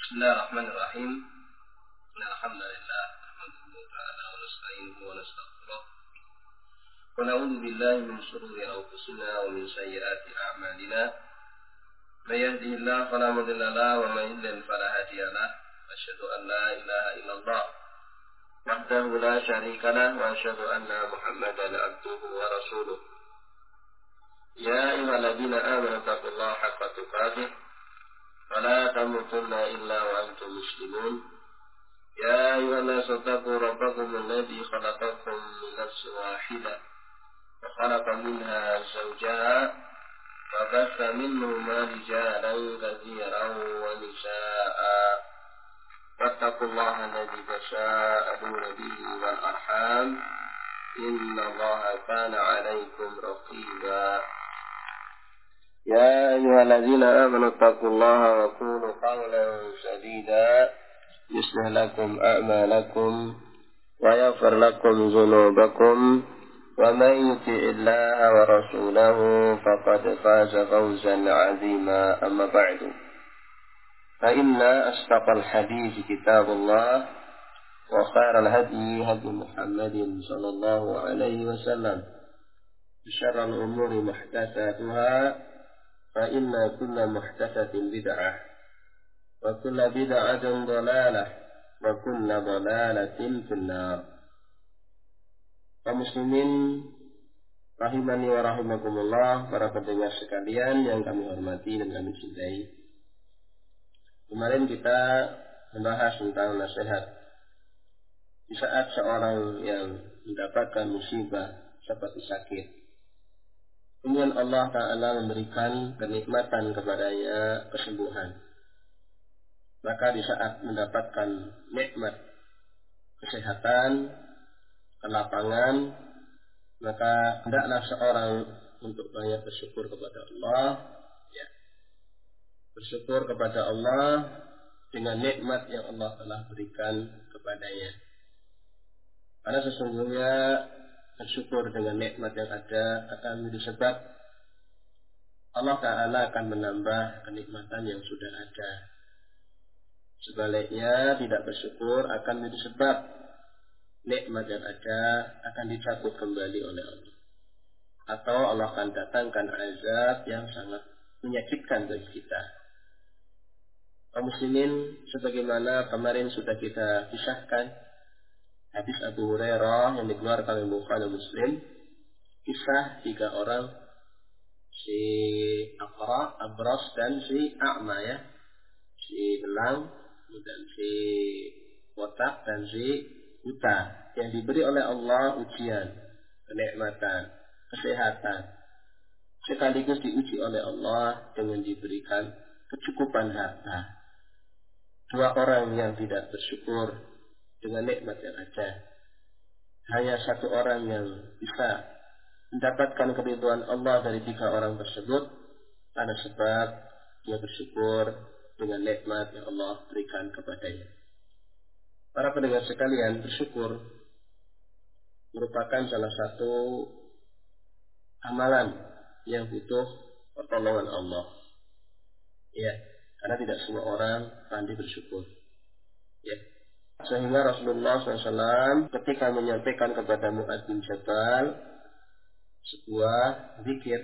Bismillahirrahmanirrahim. Alhamdulillah nahmaduhu ta'ala wa nasta'inuhu wa nastaghfiruh. Wa na'udzu billahi min shururi anfusina wa min sayyiati a'malina. May yahdihillahu fala mudilla lahu wa may yudlil fala hadiya lahu. Asyhadu an la ilaha illallah wahdahu la syarika lahu wa asyhadu anna Muhammadan abduhu wa rasuluh. Ya ayyuhalladzina amanu taqullaha haqqa tuqatih wa la tamutunna illa wa antum muslimun. Ya ayyuhan nasu taqu rabbakum alladzi khalaqakum min nafsin wahidah wa khalaqa minha zawjaha wa batha minhuma rijalan katsiran wa nisaa'a wattaqullaha alladzi tasaaluna bihi wal arham innallaha kana 'alaykum raqiba. Ya ayyuhalladzina amanu taqullaha wa qulu qawlan sadida yuslih lakum a'malakum wa yaghfir lakum dhunubakum wa may yuti'illaha wa rasulahu faqad faza fawzan 'azima amma ba'du. Fa inna asdaqal hadithi kitabullah wa khairal hadyi hadyu Muhammadin sallallahu alaihi wasallam. Syarrul umuri muhdatsatuha fa inna kulla muhdatsatin bid'ah wa kulla bid'atin dhalalah wa kulla dhalalatin finnar. Kaum muslimin rahimani wa rahimakumullah, para pendengar sekalian yang kami hormati dan kami cintai. Kemarin kita membahas tentang nasihat di saat seorang yang mendapatkan musibah seperti sakit, kemudian Allah Ta'ala memberikan kenikmatan kepadanya kesembuhan. Maka di saat mendapatkan nikmat kesehatan, kelapangan, maka hendaklah seorang untuk banyak bersyukur kepada Allah. Ya. Bersyukur kepada Allah dengan nikmat yang Allah telah berikan kepadanya. Karena sesungguhnya bersyukur dengan nikmat yang ada akan menjadi sebab Allah Ta'ala akan menambah kenikmatan yang sudah ada. Sebaliknya tidak bersyukur akan menjadi sebab nikmat yang ada akan dicabut kembali oleh Allah. Atau Allah akan datangkan azab yang sangat menyakitkan bagi kita. Kaum muslimin, sebagaimana kemarin sudah kita kisahkan hadis Abu Hurairah yang dikeluarkan oleh Bukhari dan Muslim, kisah 3 orang, si Aqra, Abras dan si A'ma, ya, si belang dan si botak dan si buta, yang diberi oleh Allah ujian, kenikmatan, kesehatan, sekaligus diuji oleh Allah dengan diberikan kecukupan harta. 2 orang yang tidak bersyukur dengan nikmat yang ada. Hanya 1 orang yang bisa mendapatkan keridhaan Allah dari 3 orang tersebut karena sebab dia bersyukur dengan nikmat yang Allah berikan kepadanya. Para pendengar sekalian, bersyukur merupakan salah satu amalan yang butuh pertolongan Allah. Ya, karena tidak semua orang pandai bersyukur. Ya. Sehingga Rasulullah SAW ketika menyampaikan kepada Mu'adz bin Jabal sebuah zikir,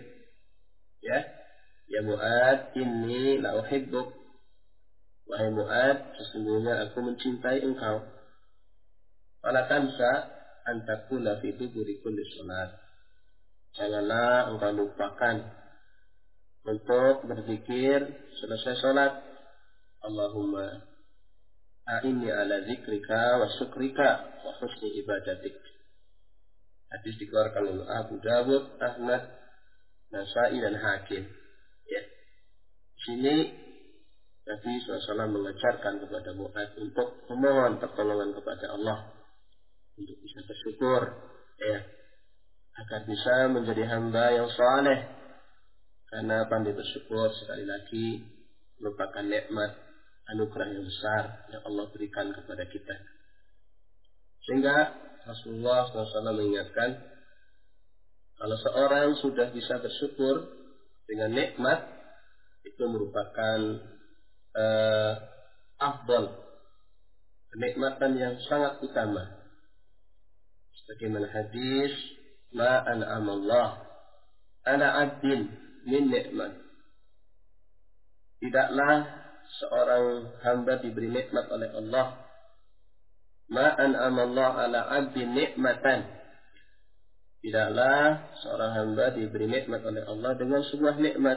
ya Mu'adz, inni la uhibbuk, wahai Mu'adz, sesungguhnya aku mencintai engkau. Fala tansa an taqula fi duburi kulli salat, janganlah engkau lupakan untuk berzikir selesai salat, Allahumma a'inni ala zikrika wa syukrika wa husni ibadatik. Hadis dikeluarkan oleh Abu Dawud, Ahmad, Nasai dan Hakim. Ya. Di sini Nabi SAW mengajarkan kepada Mu'adz untuk memohon pertolongan kepada Allah untuk bisa bersyukur, ya, agar bisa menjadi hamba yang saleh. Karena pandai bersyukur sekali lagi merupakan nikmat anugerah yang besar yang Allah berikan kepada kita. Sehingga Rasulullah SAW mengingatkan, kalau seorang sudah bisa bersyukur dengan nikmat, itu merupakan kenikmatan yang sangat utama. Sebagaimana hadis, ma an'amallah ala 'abdin min nikmat. Tidaklah seorang hamba diberi nikmat oleh Allah. Ma an'amallah ala 'abdin nikmatan. Tidaklah seorang hamba diberi nikmat oleh Allah dengan sebuah nikmat.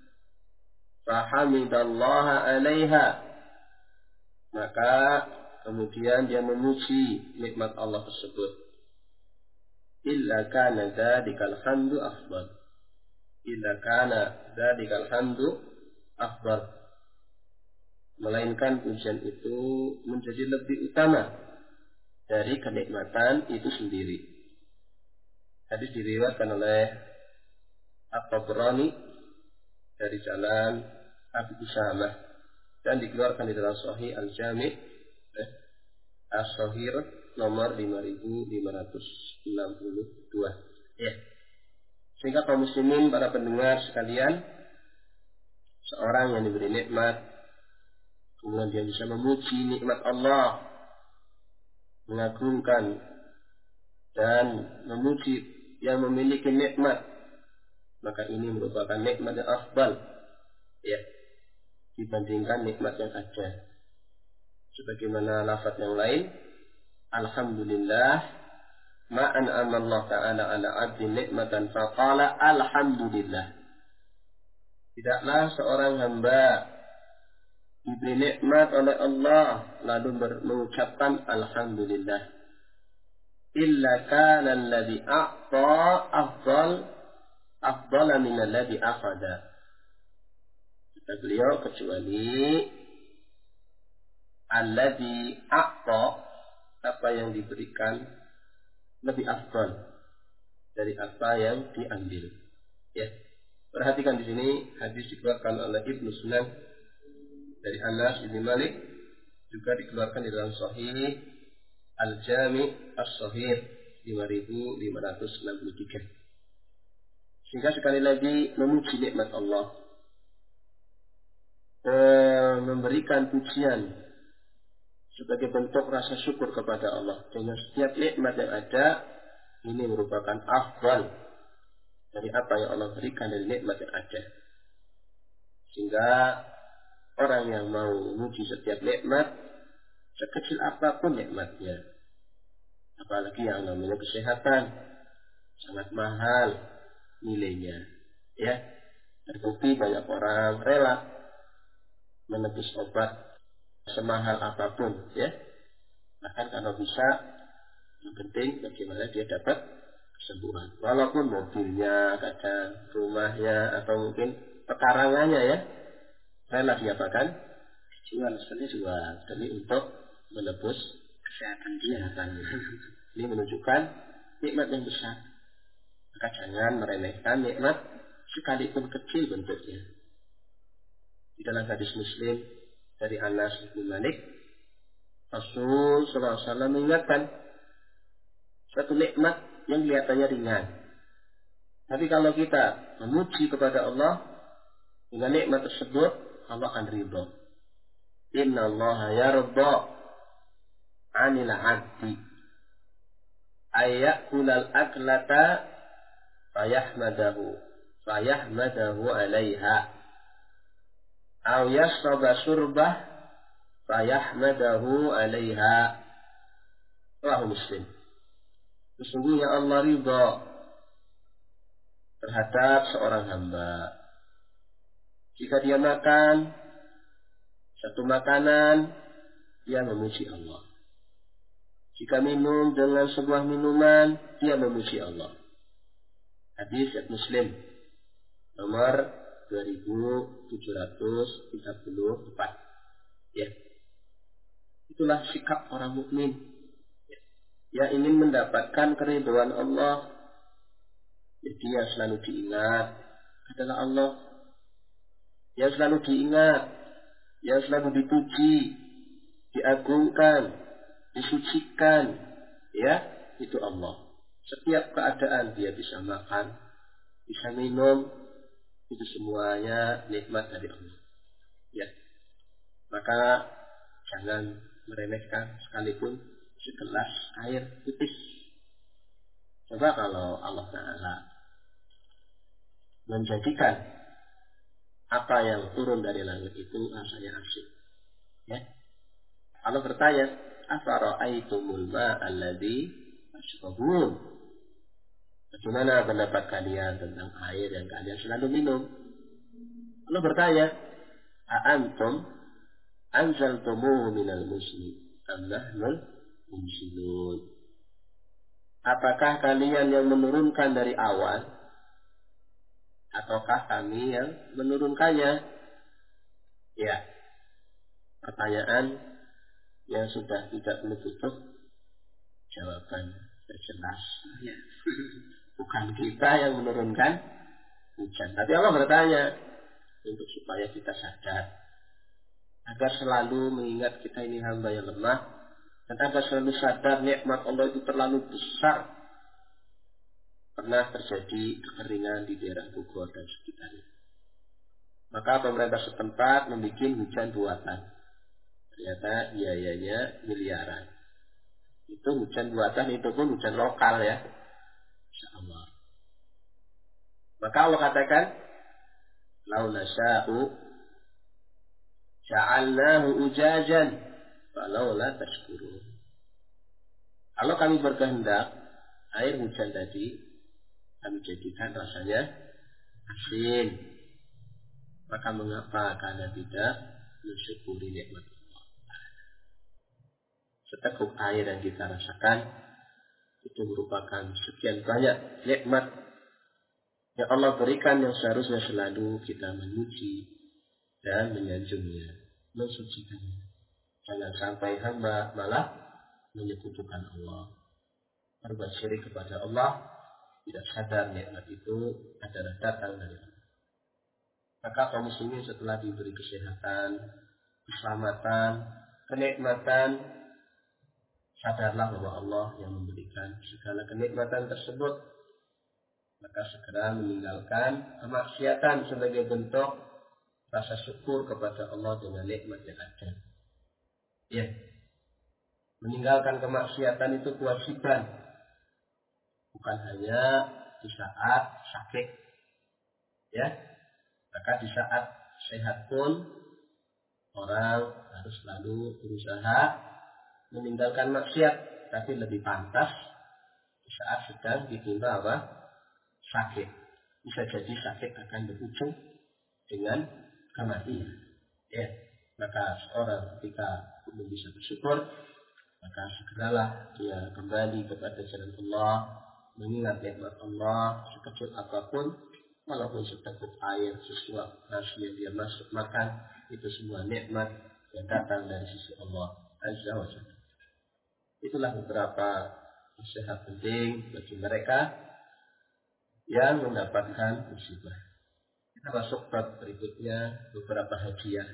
Fahamidallaha 'alaiha. Maka kemudian dia memuji nikmat Allah tersebut. Illa kana dzadzikal hamdu afdal. Illa kana dzadzikal hamdu afdal. Melainkan pujian itu menjadi lebih utama dari kenikmatan itu sendiri. Hadis diriwayatkan oleh At-Tabrani dari jalan Abu Usamah dan dikeluarkan di dalam Sahih Al-Jami' As-Sahih nomor 5562. Ya. Sehingga kaum muslimin, para pendengar sekalian, seorang yang diberi nikmat, kemudian dia bisa memuji nikmat Allah, mengagungkan dan memuji yang memiliki nikmat, maka ini merupakan nikmat yang afdal, ya, dibandingkan nikmat yang ada. Sebagaimana lafaz yang lain, alhamdulillah ma an'ama Allah ta'ala ala 'abdin nikmatan faqala alhamdulillah. Tidaklah seorang hamba diberi nikmat oleh Allah lalu mengucapkan alhamdulillah. Illa kana alladhi a'ta afdala min alladhi akhada. Kata beliau, kecuali alladhi a'ta, apa yang diberikan lebih afdal dari apa yang diambil. Ya. Perhatikan di sini hadis dikeluarkan oleh Ibnu Sunan dari Anas bin Malik, juga dikeluarkan di dalam Sahih Al-Jami' As-Sahih 5563. Sehingga sekali lagi memuji nikmat Allah, memberikan pujian sebagai bentuk rasa syukur kepada Allah dengan setiap nikmat yang ada, ini merupakan afdal dari apa yang Allah berikan dari nikmat yang ada. Sehingga orang yang mau memuji setiap nikmat, sekecil apapun nikmatnya, apalagi yang namanya kesehatan, sangat mahal nilainya, ya. Terbukti banyak orang rela menebus obat semahal apapun, ya. Bahkan kalau bisa, yang penting bagaimana dia dapat kesembuhan. Walaupun mobilnya, kadang rumahnya, atau mungkin pekarangannya, ya, rela diapakan? Jual, sebenarnya jual demi untuk menebus kesehatan dia. Ini menunjukkan nikmat yang besar. Maka jangan meremehkan nikmat sekalipun kecil bentuknya. Di dalam hadis Muslim dari Anas bin Malik, Rasul sallallahu alaihi wasallam mengingatkan suatu nikmat yang kelihatannya ringan. Tapi kalau kita memuji kepada Allah dengan nikmat tersebut, Allah akan ridha. Inna Allah yarda 'anil 'abdi ayyakulal aklata fayahmadahu 'alaiha aw yashraba syurbah fayahmadahu 'alaiha. Rawahu Muslim. Sesungguhnya Allah ridha terhadap seorang hamba jika dia makan satu makanan, dia memuji Allah. Jika minum dengan sebuah minuman, dia memuji Allah. Hadis Muslim nomor 2734. Ya. Itulah sikap orang mukmin. Ya, ingin mendapatkan keridhaan Allah. Jadi yang selalu diingat adalah Allah. Yang selalu diingat, yang selalu dipuji, diagungkan, disucikan, ya, itu Allah. Setiap keadaan dia bisa makan, bisa minum, itu semuanya nikmat dari Allah. Ya. Maka jangan meremehkan sekalipun segelas air putih. Coba kalau Allah Ta'ala menjadikan apa yang turun dari langit itu rasanya asik. Ya. Allah bertanya, afara'aitumul ma'alladzi tashrabun? Bagaimana pendapat kalian tentang air yang kalian selalu minum? Allah bertanya, a'antum anzaltumuhu minal muzni am nahnul munzilun? Apakah kalian yang menurunkan dari awan ataukah kami yang menurunkannya? Ya, pertanyaan yang sudah tidak perlu butuh jawaban jelas. Ya. Bukan kita yang menurunkan hujan, tapi Allah bertanya untuk supaya kita sadar, agar selalu mengingat kita ini hamba yang lemah, dan agar selalu sadar nikmat Allah itu terlalu besar. Pernah terjadi kekeringan di daerah Bogor dan sekitarnya. Maka pemerintah setempat membuat hujan buatan. Ternyata biayanya miliaran. Itu hujan buatan, itu pun hujan lokal ya. Insya Allah. Maka Allah katakan, lau nasya'u ja'alnahu ujajan walau la tashkurun. Kalau kami berkehendak, air hujan tadi kami jadikan rasanya asin. Maka mengapa kalian tidak mensyukuri nikmat Allah? Seteguk air yang kita rasakan itu merupakan sekian banyak nikmat yang Allah berikan yang seharusnya selalu kita memuji dan menyanjungnya, mensucikannya. Jangan sampai hamba malah menyekutukan Allah, berbuat syirik kepada Allah, tidak sadar nikmat itu adalah datang dari Allah. Maka kaum muslimin setelah diberi kesehatan, keselamatan, kenikmatan, sadarlah bahwa Allah yang memberikan segala kenikmatan tersebut. Maka segera meninggalkan kemaksiatan sebagai bentuk rasa syukur kepada Allah dengan nikmat yang ada. Ya, meninggalkan kemaksiatan itu kewajiban, bukan hanya di saat sakit. Ya, maka di saat sehat pun orang harus selalu berusaha meninggalkan maksiat, tapi lebih pantas di saat sedang ditimpa apa? Sakit. Bisa jadi sakit akan berujung dengan kematian. Ya, maka seorang ketika belum bisa bersyukur, maka segeralah dia kembali kepada jalan Allah, mengingat nikmat Allah sekecil apapun, walaupun seteguk air, sesuap nasi yang dia masuk makan, itu semua nikmat yang datang dari sisi Allah Azza wa Jalla. Itulah beberapa nasihat penting bagi mereka yang mendapatkan musibah. Kita masuk bab berikutnya, beberapa hadiah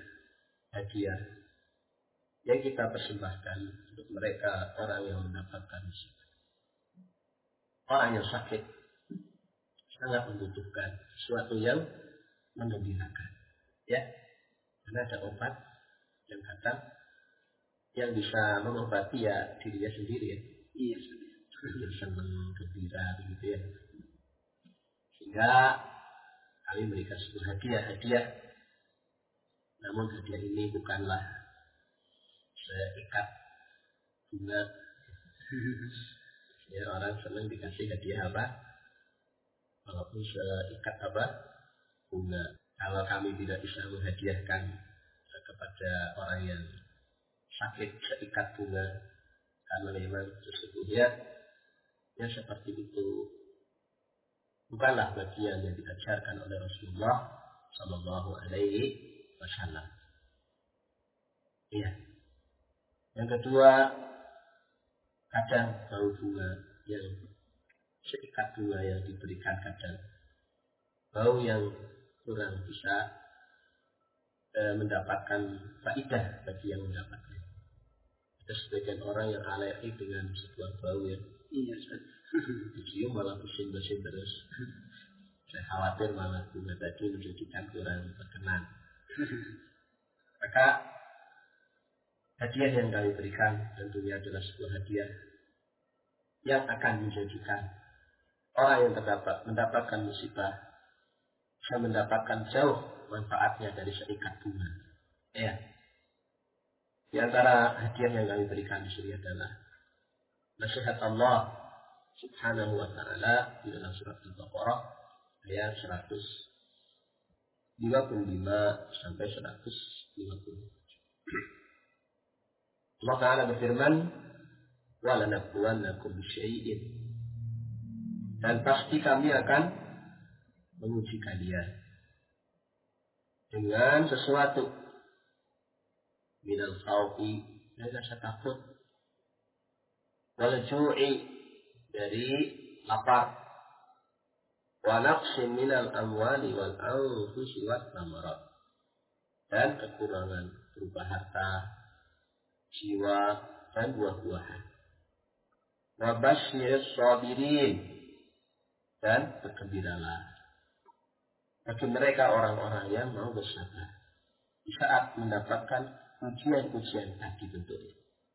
yang kita persembahkan untuk mereka orang yang mendapatkan musibah. Orang yang sakit sangat membutuhkan sesuatu yang menggembirakan. Ya, karena ada obat yang datang yang bisa mengobati ya dirinya sendiri ya. Iya, senang, gembira begitu ya. Sehingga kami memberikan sebuah hadiah. Namun hadiah ini bukanlah seikat bunga. Ya, orang senang dikasih hadiah apa? Walaupun seikat apa? Bunga. Kalau kami tidak bisa menghadiahkan kepada orang yang sakit seikat bunga, karena memang sesungguhnya ya seperti itu bukanlah bagian yang diajarkan oleh Rasulullah Sallallahu Alaihi Wasallam. Ya. Yang kedua, kadang bau bunga yang seikat bunga yang diberikan kadang bau yang kurang bisa mendapatkan faidah bagi yang mendapatkan. Ada sebagian orang yang alergi dengan sebuah bau yang dicium malah bersin-bersin terus. Saya khawatir malah bunga tadi menjadikan kurang berkenan. Maka Hadiah yang kami berikan tentunya adalah sebuah hadiah yang akan menjadikan orang yang mendapatkan musibah bisa mendapatkan jauh manfaatnya dari seikat bunga. Ya. Di antara hadiah yang kami berikan di sini adalah nasihat Allah Subhanahu wa taala di dalam surat Al-Baqarah ayat 155 sampai 150. Allah Ta'ala berfirman, وَلَنَبْلُوَنَّكُمْ بِشَيْءٍ, dan pasti kami akan menguji kalian dengan sesuatu minal khawfi, dari rasa takut, wal ju'i, dari lapar, wa naqsin minal amwali wal anfusi wat thamarat, dan kekurangan berupa harta, jiwa, dan buah-buahan. Wa basyirus sabirin, dan bergembiralah bagi mereka orang-orang yang mau bersabar di saat mendapatkan ujian-ujian tadi tentunya.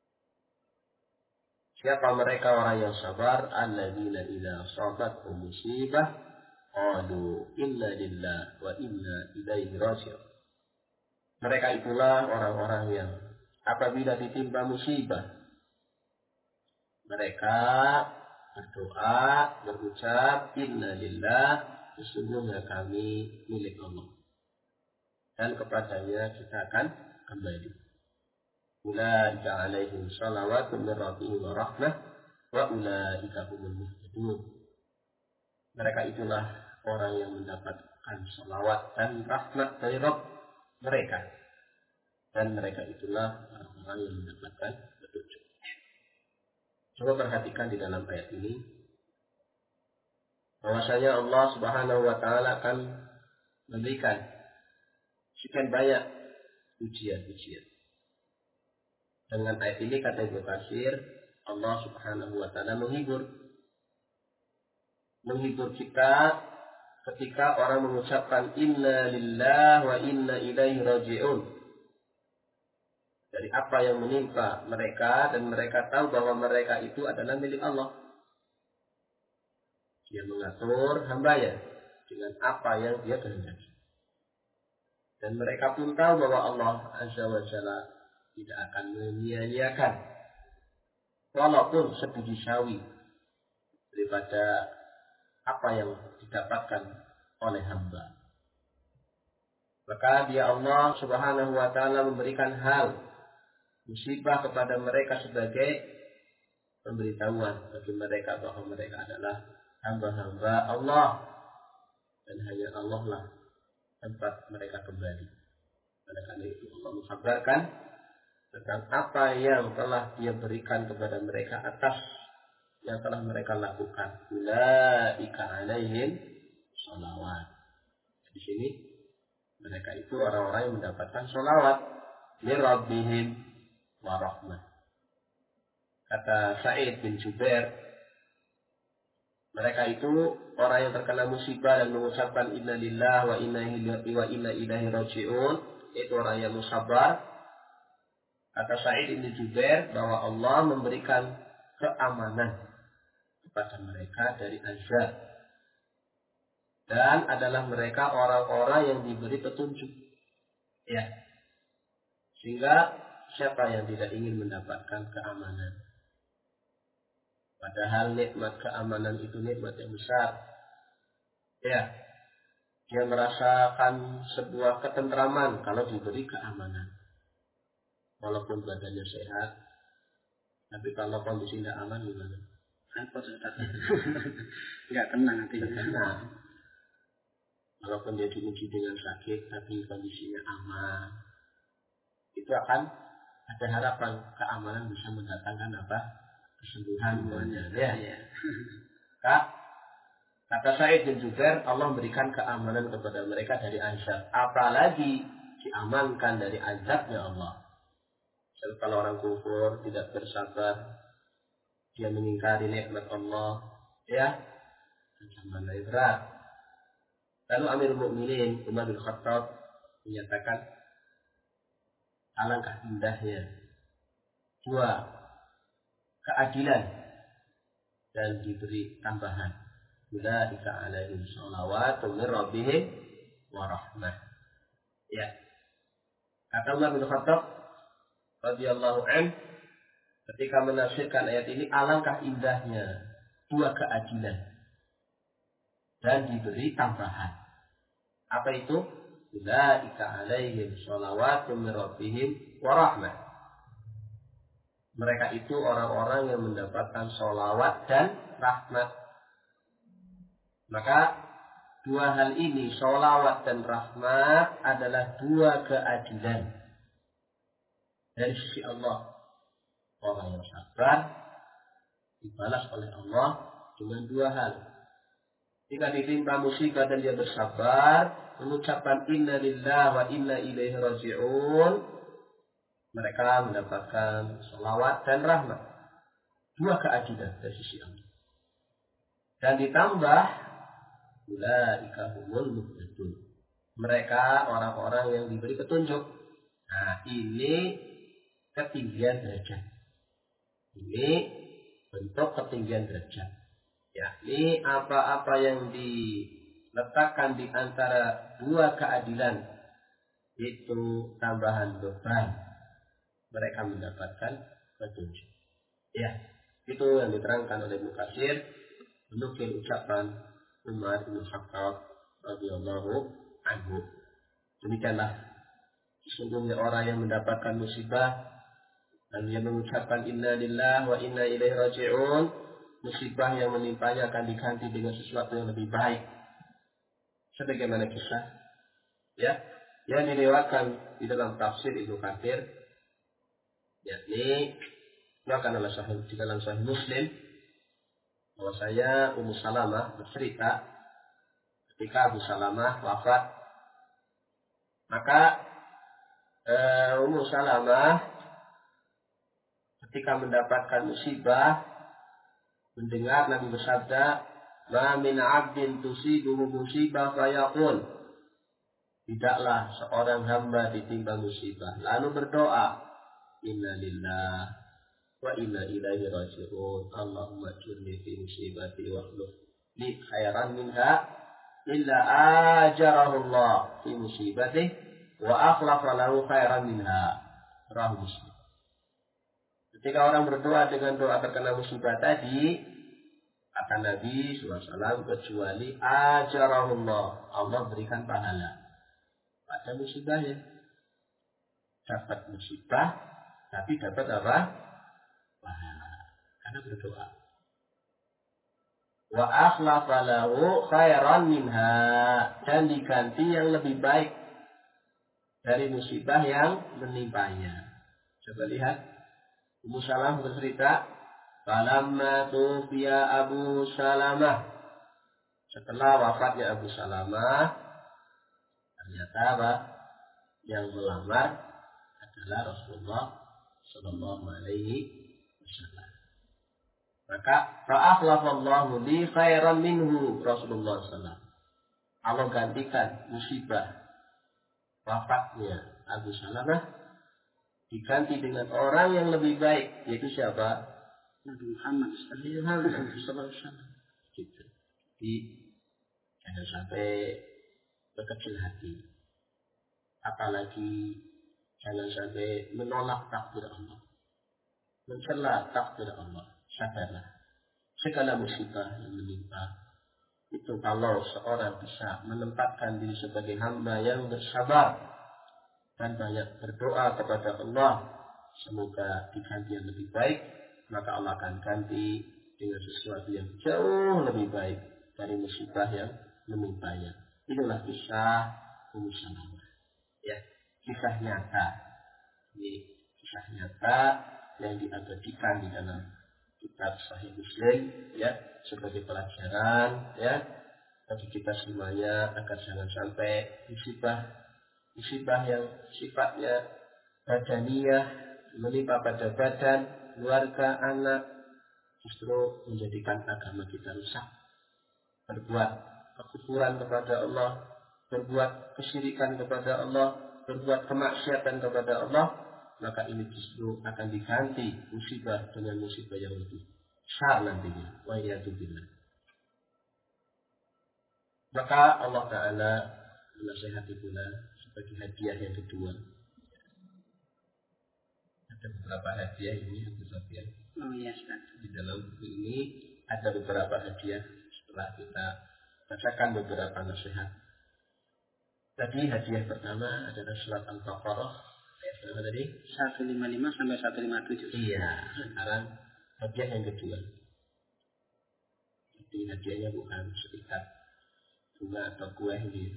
Siapa mereka orang yang sabar? Alladzina idza asabatuhum musibah qalu inna lillahi wa inna ilaihi raji'un. Mereka itulah orang-orang yang apabila ditimpa musibah, mereka berdoa, berucap, inna lillahi, sesungguhnya kami milik Allah, dan kepadanya kita akan kembali. Ulaika alaihim salawatun min rabbihim wa rahmah wa ulaika humul muhtadun. Mereka itulah orang yang mendapatkan salawat dan rahmat dari Rabb mereka, dan mereka itulah orang-orang yang mendapatkan petunjuk. Coba perhatikan di dalam ayat ini bahwasanya Allah Subhanahu wa taala akan memberikan sekian banyak ujian-ujian. Dengan ayat ini kata Ibnu Katsir, Allah Subhanahu wa taala menghibur kita ketika orang mengucapkan inna lillahi wa inna ilaihi raji'un, dari apa yang menimpa mereka, dan mereka tahu bahwa mereka itu adalah milik Allah. Dia mengatur hambanya dengan apa yang dia kehendaki. Dan mereka pun tahu bahwa Allah Azza wa Jalla tidak akan menyia-nyiakan walaupun sebiji sawi daripada apa yang didapatkan oleh hamba. Maka dia Allah Subhanahu wa taala memberikan hal musibah kepada mereka sebagai pemberitahuan bagi mereka bahwa mereka adalah hamba-hamba Allah, dan hanya Allah lah tempat mereka kembali. Oleh karena itu Allah mengkabarkan tentang apa yang telah Dia berikan kepada mereka atas yang telah mereka lakukan. Ulaika alaihim shalawat. Di sini mereka itu orang-orang yang mendapatkan shalawat min rabbihim wa rahmah. Kata Sa'id bin Jubair, mereka itu orang yang terkena musibah dan mengucapkan inna lillahi wa inna ilaihi raji'un, itu orang yang musabar. Kata Sa'id bin Jubair bahwa Allah memberikan keamanan kepada mereka dari azab, dan adalah mereka orang-orang yang diberi petunjuk. Ya. Sehingga siapa yang tidak ingin mendapatkan keamanan? Padahal nikmat keamanan itu nikmat yang besar. Ya. Dia merasakan sebuah ketentraman kalau diberi keamanan. Walaupun badannya sehat, tapi kalau kondisi tidak aman gimana? Apa Ustaz? Enggak tenang hatinya. Tenang. Walaupun dia diuji dengan sakit, tapi kondisinya aman, itu akan ada harapan keamanan bisa mendatangkan apa? Kesembuhan. Ya. Kata Sa'id bin Jubair, Allah memberikan keamanan kepada mereka dari azab. Apalagi diamankan dari azabnya Allah. Jadi kalau orang kufur, tidak bersabar, dia mengingkari nikmat Allah, ya, ancaman yang berat. Lalu Amirul Mukminin Umar bin Khattab menyatakan, alangkah indahnya dua keadilan dan diberi tambahan. Ulaika alaihim sholawatu min rabbihim wa rahmah. Ya. Kata Umar bin Khattab radhiyallahu anhu ketika menafsirkan ayat ini, alangkah indahnya dua keadilan dan diberi tambahan. Apa itu? Ulaika alaihim sholawatu min rabbihim wa rahmah. Mereka itu orang-orang yang mendapatkan sholawat dan rahmat. Maka dua hal ini, sholawat dan rahmat, adalah dua keadilan dari sisi Allah. Orang yang sabar dibalas oleh Allah dengan dua hal. Jika ditimpa musibah dan dia bersabar, mengucapkan inna lillahi wa inna ilaihi raji'un, mereka mendapatkan sholawat dan rahmat. Dua keadilan dari sisi Allah. Dan ditambah, ulaika humul muhtadun. Mereka orang-orang yang diberi petunjuk. Nah, ini ketinggian derajat. Ini bentuk ketinggian derajat. Yakni apa-apa yang diletakkan di antara dua keadilan itu tambahan beban, mereka mendapatkan petunjuk. Ya, itu yang diterangkan oleh Ibnu Katsir menukil ucapan Umar bin Khattab radhiyallahu anhu. Demikianlah sesungguhnya orang yang mendapatkan musibah dan dia mengucapkan inna lillahi wa inna ilaihi raji'un, musibah yang menimpanya akan diganti dengan sesuatu yang lebih baik. Sebagaimana kisah ya yang dilewatkan di dalam tafsir Ibnu Katsir, yakni dikeluarkan oleh di dalam Sahih Muslim, bahwasanya Ummu Salamah bercerita ketika Abu Salamah wafat, maka Ummu Salamah ketika mendapatkan musibah mendengar Nabi bersabda, "Ma min 'abdin tusibuhu musibah fayaqul." Tidaklah seorang hamba ditimpa musibah lalu berdoa, "Inna lillahi wa inna ilaihi raji'un. Allahumma ajurni fi musibati wa akhlif li khairan minha illa ajarahu Allah fi musibatihi wa akhlafa lahu khairan minha." Rawahu Muslim. Ketika orang berdoa dengan doa terkena musibah tadi, kata Nabi SAW, kecuali ajarahullah, Allah berikan pahala pada musibahnya. Dapat musibah, tapi dapat apa? Pahala. Karena berdoa. Wa akhlafa lahu khairan minha, dan diganti yang lebih baik dari musibah yang menimpanya. Coba lihat, Ummu Salamah bercerita, falamma tufiya Abu Salamah, setelah wafatnya Abu Salamah, ternyata apa? Yang melamar adalah Rasulullah Sallallahu Alaihi Wasallam. Maka fa'akhlafallahu li khairan minhu Rasulullah Sallallahu. Allah gantikan musibah wafatnya Abu Salamah diganti dengan orang yang lebih baik, yaitu siapa? Nabi Muhammad sallallahu alaihi wasallam. Gitu. Jadi jangan sampai berkecil hati. Apalagi jangan sampai menolak takdir Allah. Mencela takdir Allah. Sabarlah. Segala musibah yang menimpa itu, kalau seorang bisa menempatkan diri sebagai hamba yang bersabar dan banyak berdoa kepada Allah, semoga diganti yang lebih baik, maka Allah akan ganti dengan sesuatu yang jauh lebih baik dari musibah yang menimpanya. Inilah kisah Ummu Salamah. Ya, kisah nyata. Ini kisah nyata yang diabadikan di dalam kitab Sahih Muslim, ya, sebagai pelajaran, ya, bagi kita semuanya agar jangan sampai musibah yang sifatnya badaniyah menimpa pada badan, keluarga, anak, justru menjadikan agama kita rusak. Berbuat kekufuran kepada Allah, berbuat kesyirikan kepada Allah, berbuat kemaksiatan kepada Allah, maka ini justru akan diganti musibah dengan musibah yang lebih besar nantinya. Wa iyadzubillah. Maka Allah Ta'ala menasihati pula sebagai hadiah yang kedua. Ada beberapa hadiah ini Abu Sofyan. Oh iya, Ustaz. Di dalam buku ini ada beberapa hadiah setelah kita bacakan beberapa nasihat. Tadi hadiah pertama adalah surat Al-Baqarah. Ayat berapa tadi? 155 sampai 157. Iya. Sekarang hadiah yang kedua. Jadi hadiahnya bukan sekitar bunga atau kue gitu.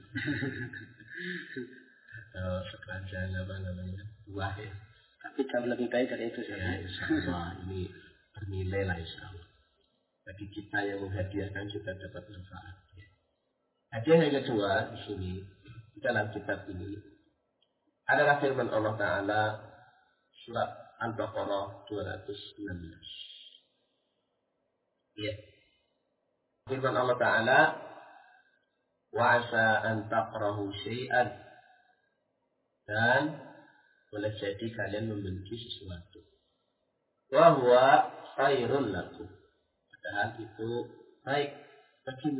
Atau sekeranjang apa namanya, buah ya. Tapi jauh lebih baik dari itu. Ya, insya Allah ini bernilai lah insya Allah. Bagi kita yang menghadiahkan kita dapat manfaat. Ya. Hadiah yang kedua di sini dalam kitab ini adalah firman Allah Ta'ala surat Al-Baqarah 216. Ya. Firman Allah Ta'ala wa asa an taqrahu syai'an, dan boleh jadi kalian membenci sesuatu. Wa huwa khairun lakum, padahal itu baik bagimu.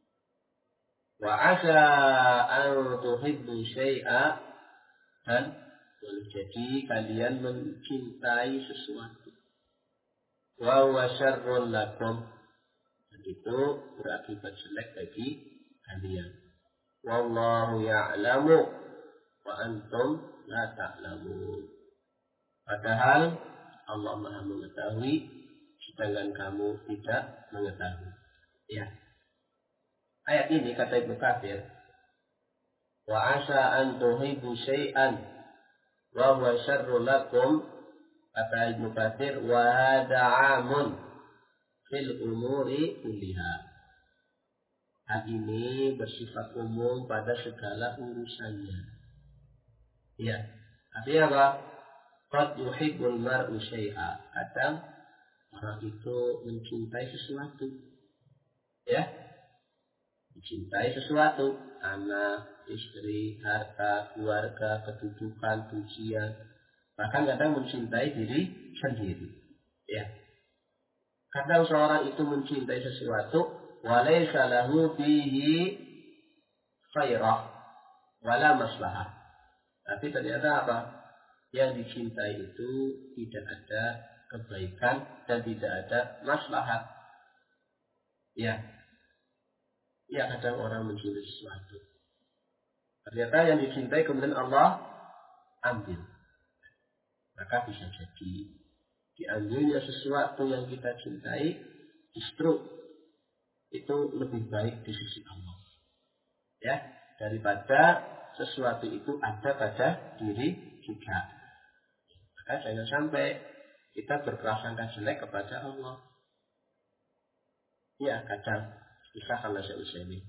Wa asa an tuhibbu syai'a, dan boleh jadi kalian mencintai sesuatu. Wa huwa syarrun lakum, dan itu berakibat jelek bagi kalian. Wallahu ya'lamu wa antum la ta'lamun. Padahal Allah Maha mengetahui, sedangkan kamu tidak mengetahui. Ya. Ayat ini kata Ibnu Katsir, wa asa an tuhibbu syai'an wa huwa syarrun lakum, kata Ibnu Katsir, wa hada 'amun fil umuri kulliha. Hal ini bersifat umum pada segala urusannya. Ya, artinya apa? Qad yuhibbul mar'u syai'a. Kadang orang itu mencintai sesuatu. Ya, mencintai sesuatu. Anak, istri, harta, keluarga, kedudukan, pujian. Bahkan kadang mencintai diri sendiri. Ya. Kadang seorang itu mencintai sesuatu, walaysa lahu fihi khairah wala maslahah. Tapi ternyata apa? Yang dicintai itu tidak ada kebaikan dan tidak ada maslahat. Ya. Ya, kadang orang mencintai sesuatu. Ternyata yang dicintai kemudian Allah ambil. Maka bisa jadi diambilnya sesuatu yang kita cintai justru itu lebih baik di sisi Allah. Ya, daripada sesuatu itu ada pada diri kita. Maka jangan sampai kita berprasangka jelek kepada Allah. Ya, kadang kisahkanlah seusia ini.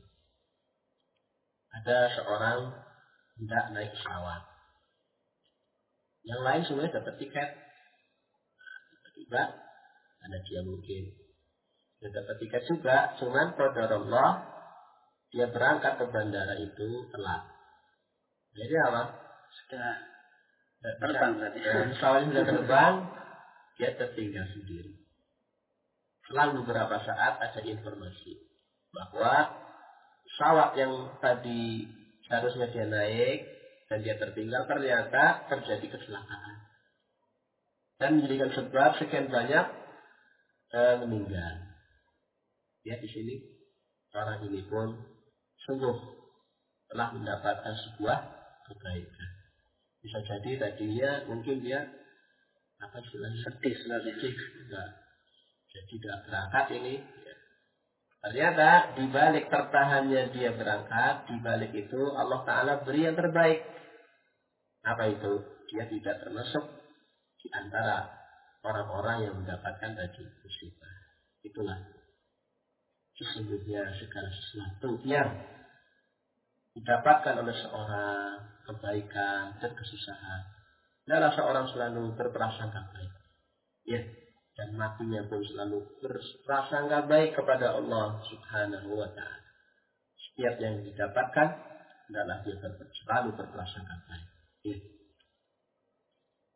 Ada seorang hendak naik pesawat. Yang lain semuanya dapat tiket. Tiba-tiba ada dia mungkin. Dia dapat tiket juga, cuman qadarullah dia berangkat ke bandara itu telat. Jadi apa? Sudah terbang berarti. Pesawatnya sudah terbang, dia tertinggal sendiri. Selang beberapa saat ada informasi bahwa pesawat yang tadi seharusnya dia naik dan dia tertinggal ternyata terjadi kecelakaan dan menjadikan sebab sekian banyak meninggal. Ya, di sini orang ini pun sungguh telah mendapatkan sebuah kebaikan. Bisa jadi tadinya mungkin dia apa istilahnya sedih, enggak, jadi tidak berangkat ini. Ya. Ternyata di balik tertahannya dia berangkat, di balik itu Allah Ta'ala beri yang terbaik. Apa itu? Dia tidak termasuk di antara orang-orang yang mendapatkan tadi musibah. Itulah sesungguhnya segala sesuatu yang didapatkan oleh seorang, kebaikan dan kesusahan, adalah seorang selalu berprasangka baik. Ya, dan matinya pun selalu berprasangka baik kepada Allah Subhanahu wa Ta'ala. Setiap yang didapatkan adalah dia selalu berprasangka baik. Ya.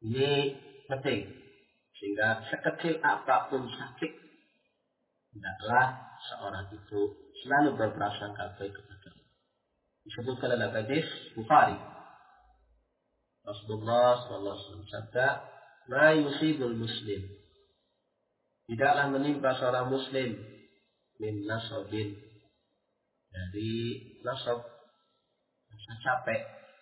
Ini penting. Sehingga sekecil apapun sakit, hendaklah seorang itu selalu berprasangka baik kepada Allah. Disebutkan dalam hadis Bukhari. Rasulullah SAW sabda, "Ma yusibul muslim." Tidaklah menimpa seorang muslim min nasabin, dari nasab, rasa capek,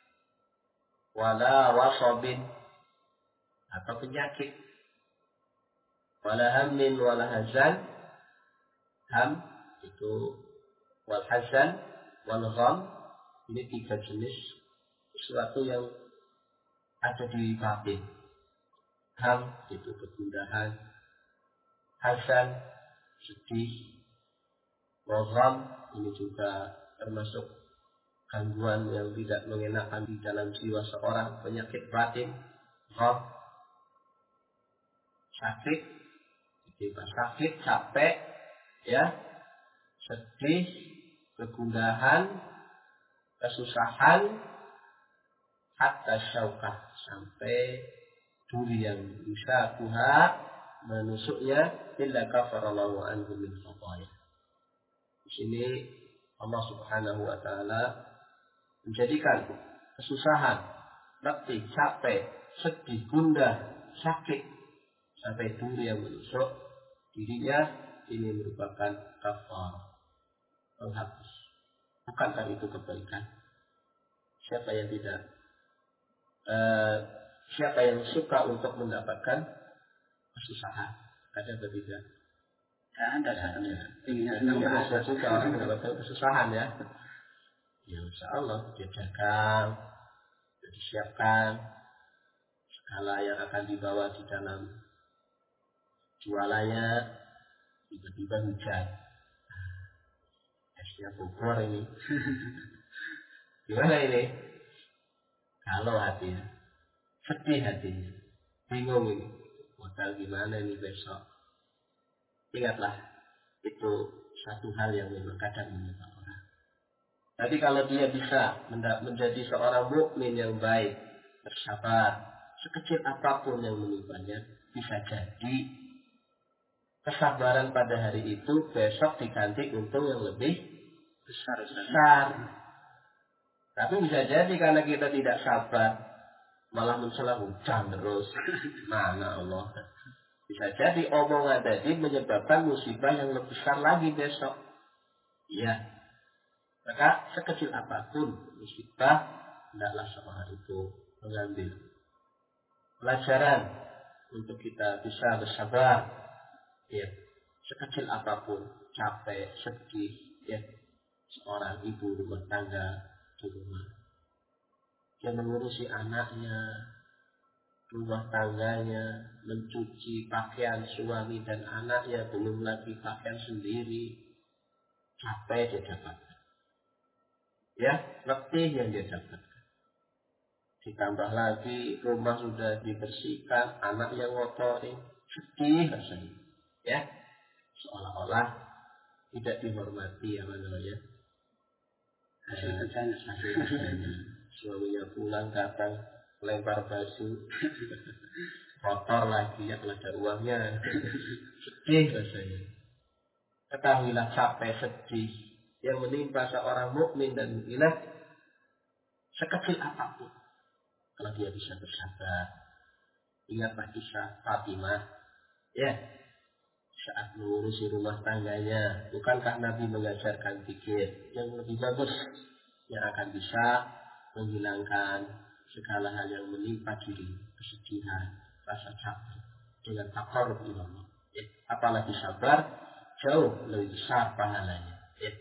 wala wasabin, atau penyakit, wala hammin wala hazan. Ham itu wal hazan wal gham, ini 3 jenis sesuatu yang ada di batin. Ham itu kegundahan, hazan sedih, wal gham ini juga termasuk gangguan yang tidak mengenakan di dalam jiwa seorang, penyakit batin. Gham sakit, ketika sakit capek, ya, sedih, kegundahan, kesusahan, hatta syaukah, sampai duri yang bisa buha menusuknya, illa kafarallahu anhu min khataya. Di sini Allah Subhanahu wa taala menjadikan kesusahan, letih, capek, sedih, gundah, sakit, sampai duri yang menusuk dirinya, ini merupakan kafar, penghapus. Bukankah itu kebaikan? Siapa yang tidak? Siapa yang suka untuk mendapatkan kesusahan? Ada atau tidak? Ada saja. Tidak suka orang mendapatkan kesusahan, ya. Ya, insya Allah dia dagang, dia disiapkan segala yang akan dibawa di dalam jualannya. Tiba-tiba hujan, esnya bogor ini. Gimana ini? Kalau hatinya, sedih hatinya, bingung ini, modal gimana ini besok. Ingatlah, itu satu hal yang memang kadang menimpa orang. Tapi kalau dia bisa menjadi seorang mukmin yang baik, bersabar, sekecil apapun yang menimpanya, bisa jadi kesabaran pada hari itu besok diganti untung yang lebih besar. Tapi bisa jadi karena kita tidak sabar, malah mencela hujan terus. Mana Allah. Bisa jadi omongan tadi menyebabkan musibah yang lebih besar lagi besok. Iya. Maka sekecil apapun musibah, hendaklah seorang itu mengambil pelajaran untuk kita bisa bersabar. Ya, sekecil apapun, capek, sedih, ya, seorang ibu rumah tangga di rumah, dia mengurusi anaknya, rumah tangganya, mencuci pakaian suami dan anaknya, belum lagi pakaian sendiri, capek dia dapatkan, ya, letih yang dia dapatkan. Ditambah lagi rumah sudah dibersihkan, anaknya ngotorin, sedih rasanya. Ya, seolah-olah tidak dihormati, apa namanya, hasil kerjanya. Suaminya pulang datang lempar baju kotor lagi, yang ada uangnya, sedih rasanya. Ketahuilah capek sedih yang menimpa seorang mukmin dan mukminah, sekecil apapun, kalau dia bisa bersabar. Ingatlah kisah Fatimah, ya, saat mengurusi rumah tangganya. Bukankah Nabi mengajarkan zikir yang lebih bagus, yang akan bisa menghilangkan segala hal yang menimpa diri, kesedihan, rasa capek, dengan taqarrub ila Allah. Ya, apalagi sabar, jauh lebih besar pahalanya. Ya.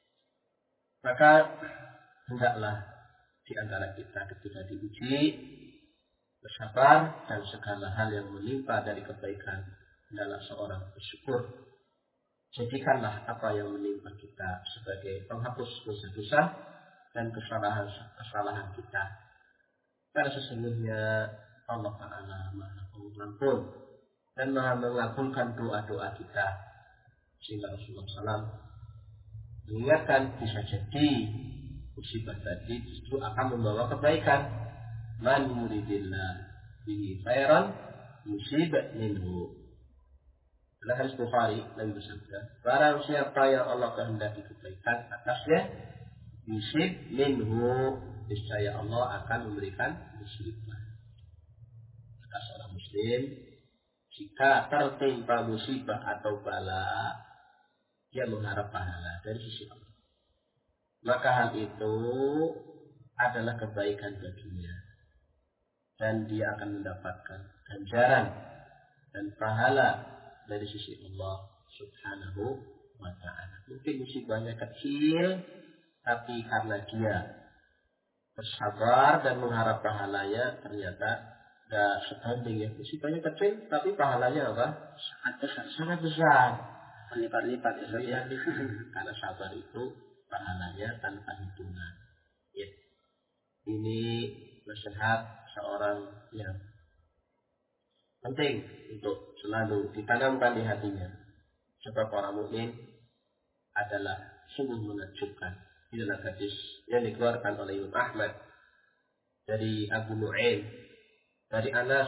Maka hendaklah di antara kita ketika diuji, bersabar, dan segala hal yang menimpa dari kebaikan adalah seorang bersyukur. Jadikanlah apa yang menimpa kita sebagai penghapus dosa-dosa dan kesalahan kita. Karena sesungguhnya Allah Ta'ala Maha Pengampun dan Maha mengabulkan doa-doa kita. Sehingga Rasulullah SAW mengingatkan, bisa jadi musibah tadi justru akan membawa kebaikan. Man yuridillah bihi khairan yusib minhu. Dalam hadis Bukhari Nabi bersabda, barang siapa yang Allah kehendaki kebaikan atasnya, yusib minhu, niscaya Allah akan memberikan musibah. Maka seorang muslim jika tertimpa musibah atau bala, dia mengharap pahala dari sisi Allah. Maka hal itu adalah kebaikan baginya. Dan dia akan mendapatkan ganjaran dan pahala dari sisi Allah Subhanahu wa ta'ala. Mungkin musibahnya kecil, tapi karena dia bersabar dan mengharap pahalanya, ternyata gak sebanding ya. Musibahnya kecil, tapi pahalanya apa? Sangat besar. Lipat-lipat ya. Karena sabar itu pahalanya tanpa hitungan. Ya. Ini nasihat seorang yang penting untuk selalu ditanamkan di hatinya. Sebab orang mukmin adalah sungguh menakjubkan. Ini adalah hadis yang dikeluarkan oleh Imam Ahmad dari Abu Nu'aim, dari Anas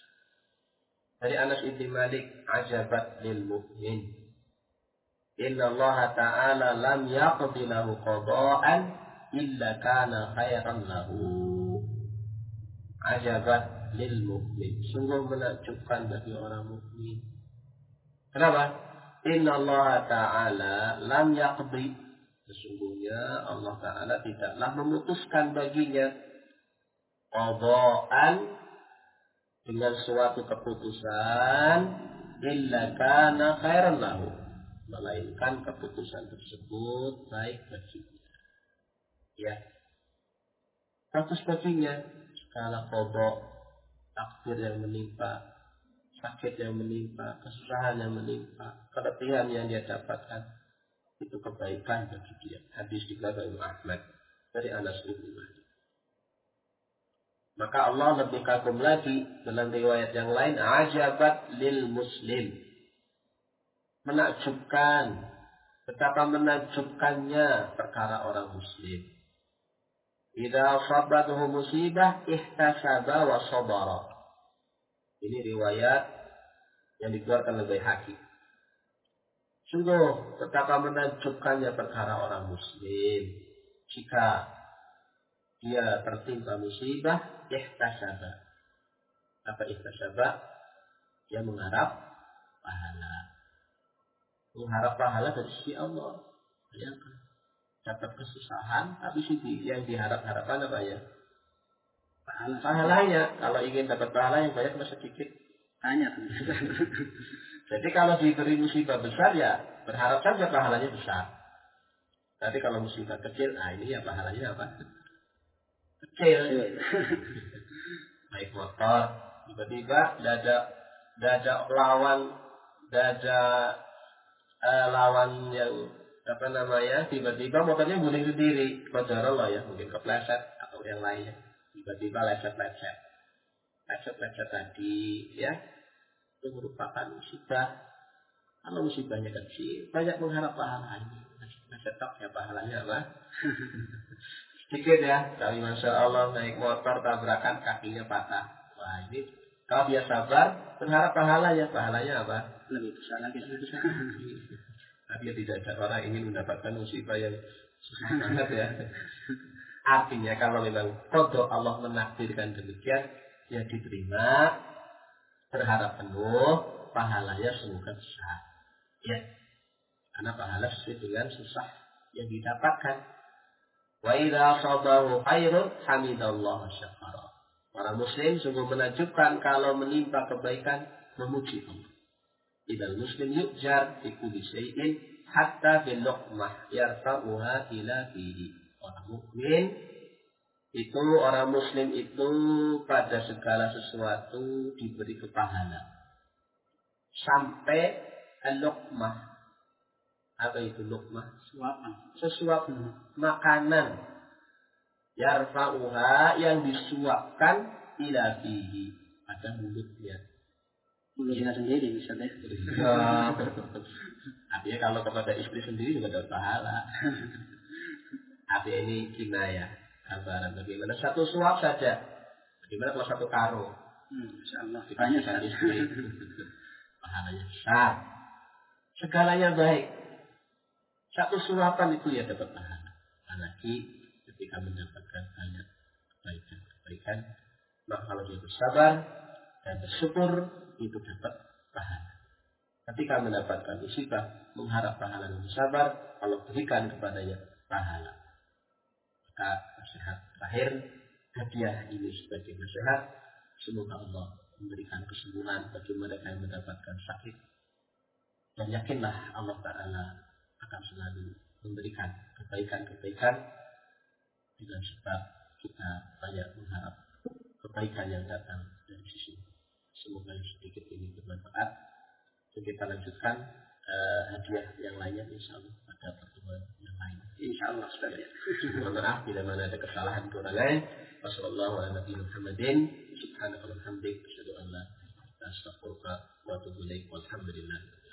ibn Malik, ajabat lil mu'min. Inna Allah Ta'ala lam yaqdi lahu qada'an illa kana khairan lahu. Ajabat lil mu'min. Sungguh menakjubkan bagi orang mukmin. Kenapa? Inna Allah Ta'ala lam yaqdi. Sesungguhnya Allah Ta'ala tidaklah memutuskan baginya qada'an dengan suatu keputusan illa kana khairan lahu, melainkan keputusan tersebut baik baginya. Ya, bagus baginya. Segala qada, takdir yang menimpa, sakit yang menimpa, kesusahan yang menimpa, keletihan yang dia dapatkan, itu kebaikan bagi dia. Hadis dikeluarkan Imam Ahmad dari Anas bin Malik. Maka Allah lebih kagum lagi dalam riwayat yang lain, ajabat lil muslim. Menakjubkan, betapa menakjubkannya perkara orang muslim. Idza asabathu musibah ihtasaba wa sabara. Ini riwayat yang dikeluarkan oleh Baihaqi. Sungguh betapa menakjubkannya perkara orang muslim jika dia tertimpa musibah, ihtasaba. Apa ihtasaba? Dia mengharap pahala. Mengharap pahala dari sisi Allah. Ya, dapat kesusahan, tapi yang diharap-harapkan apa ya? Pahalanya. Kalau ingin dapat pahala yang banyak, masa sedikit. Tanya. Jadi kalau diberi musibah besar, ya berharap saja pahalanya besar. Tapi kalau musibah kecil, ini ya pahalanya apa? Kecil. Naik motor, tiba-tiba dada lawan yang tiba-tiba motornya guling sendiri. Qadarullah ya, mungkin kepleset atau yang lainnya. Tiba-tiba lecet tadi ya. Itu merupakan musibah. Kalau musibahnya kecil, banyak mengharap pahala ini. Setok ya pahalanya apa? Sedikit ya, tapi Masya Allah naik motor tabrakan kakinya patah. Wah ini kalau dia sabar berharap pahalanya apa? Lebih besar lagi. Tapi tidak ada orang ingin mendapatkan musibah yang susah banget ya. Artinya kalau memang qada Allah menakdirkan demikian, ya diterima, berharap penuh, pahalanya semoga besar. Ya, karena pahala sesuai dengan susah yang didapatkan. Wa idza asabahu khairun hamidallah wa syakara. Para muslim sungguh menakjubkan kalau menimpa kebaikan, memuji Allah. Idal muslim yujar fi kulli syai'in hatta bil luqmah yarfa'uha ila fihi. Orang muslim itu pada segala sesuatu diberi kepahala. Sampai al-luqmah. Apa itu luqmah? Sesuap makanan. Yarfa'uha yang disuapkan ila fihi, pada mulutnya. Mulutnya sendiri misalnya. Artinya kalau kepada istri sendiri juga dapat pahala. Artinya ini kinayah, gambaran bagaimana satu suap saja. Bagaimana kalau satu karung? Insyaallah. Banyak istri. Pahalanya besar. Segalanya baik. Satu suapan itu ya dapat pahala. Apalagi ketika mendapatkan banyak kebaikan, maka kalau dia bersabar dan bersyukur itu dapat pahala. Ketika mendapatkan musibah, mengharap pahala dan bersabar, Allah berikan kepadanya pahala. Maka nasihat terakhir, hadiah ini sebagai nasihat, semoga Allah memberikan kesembuhan bagi mereka yang mendapatkan sakit. Dan yakinlah Allah Ta'ala akan selalu memberikan kebaikan-kebaikan dengan sebab kita banyak mengharap kebaikan yang datang dari sisi. Semoga yang sedikit ini bermanfaat. Jadi kita lanjutkan hadiah yang lainnya insyaallah pada pertemuan yang lain. Insyaallah sudah ya. Mohon maaf bila mana ada kesalahan kurang lain. Wassalamualaikum warahmatullahi wabarakatuh. Subhanakallahumma wa bihamdika asyhadu an la ilaha illa anta astaghfiruka wa atubu ilaik. Walhamdulillah.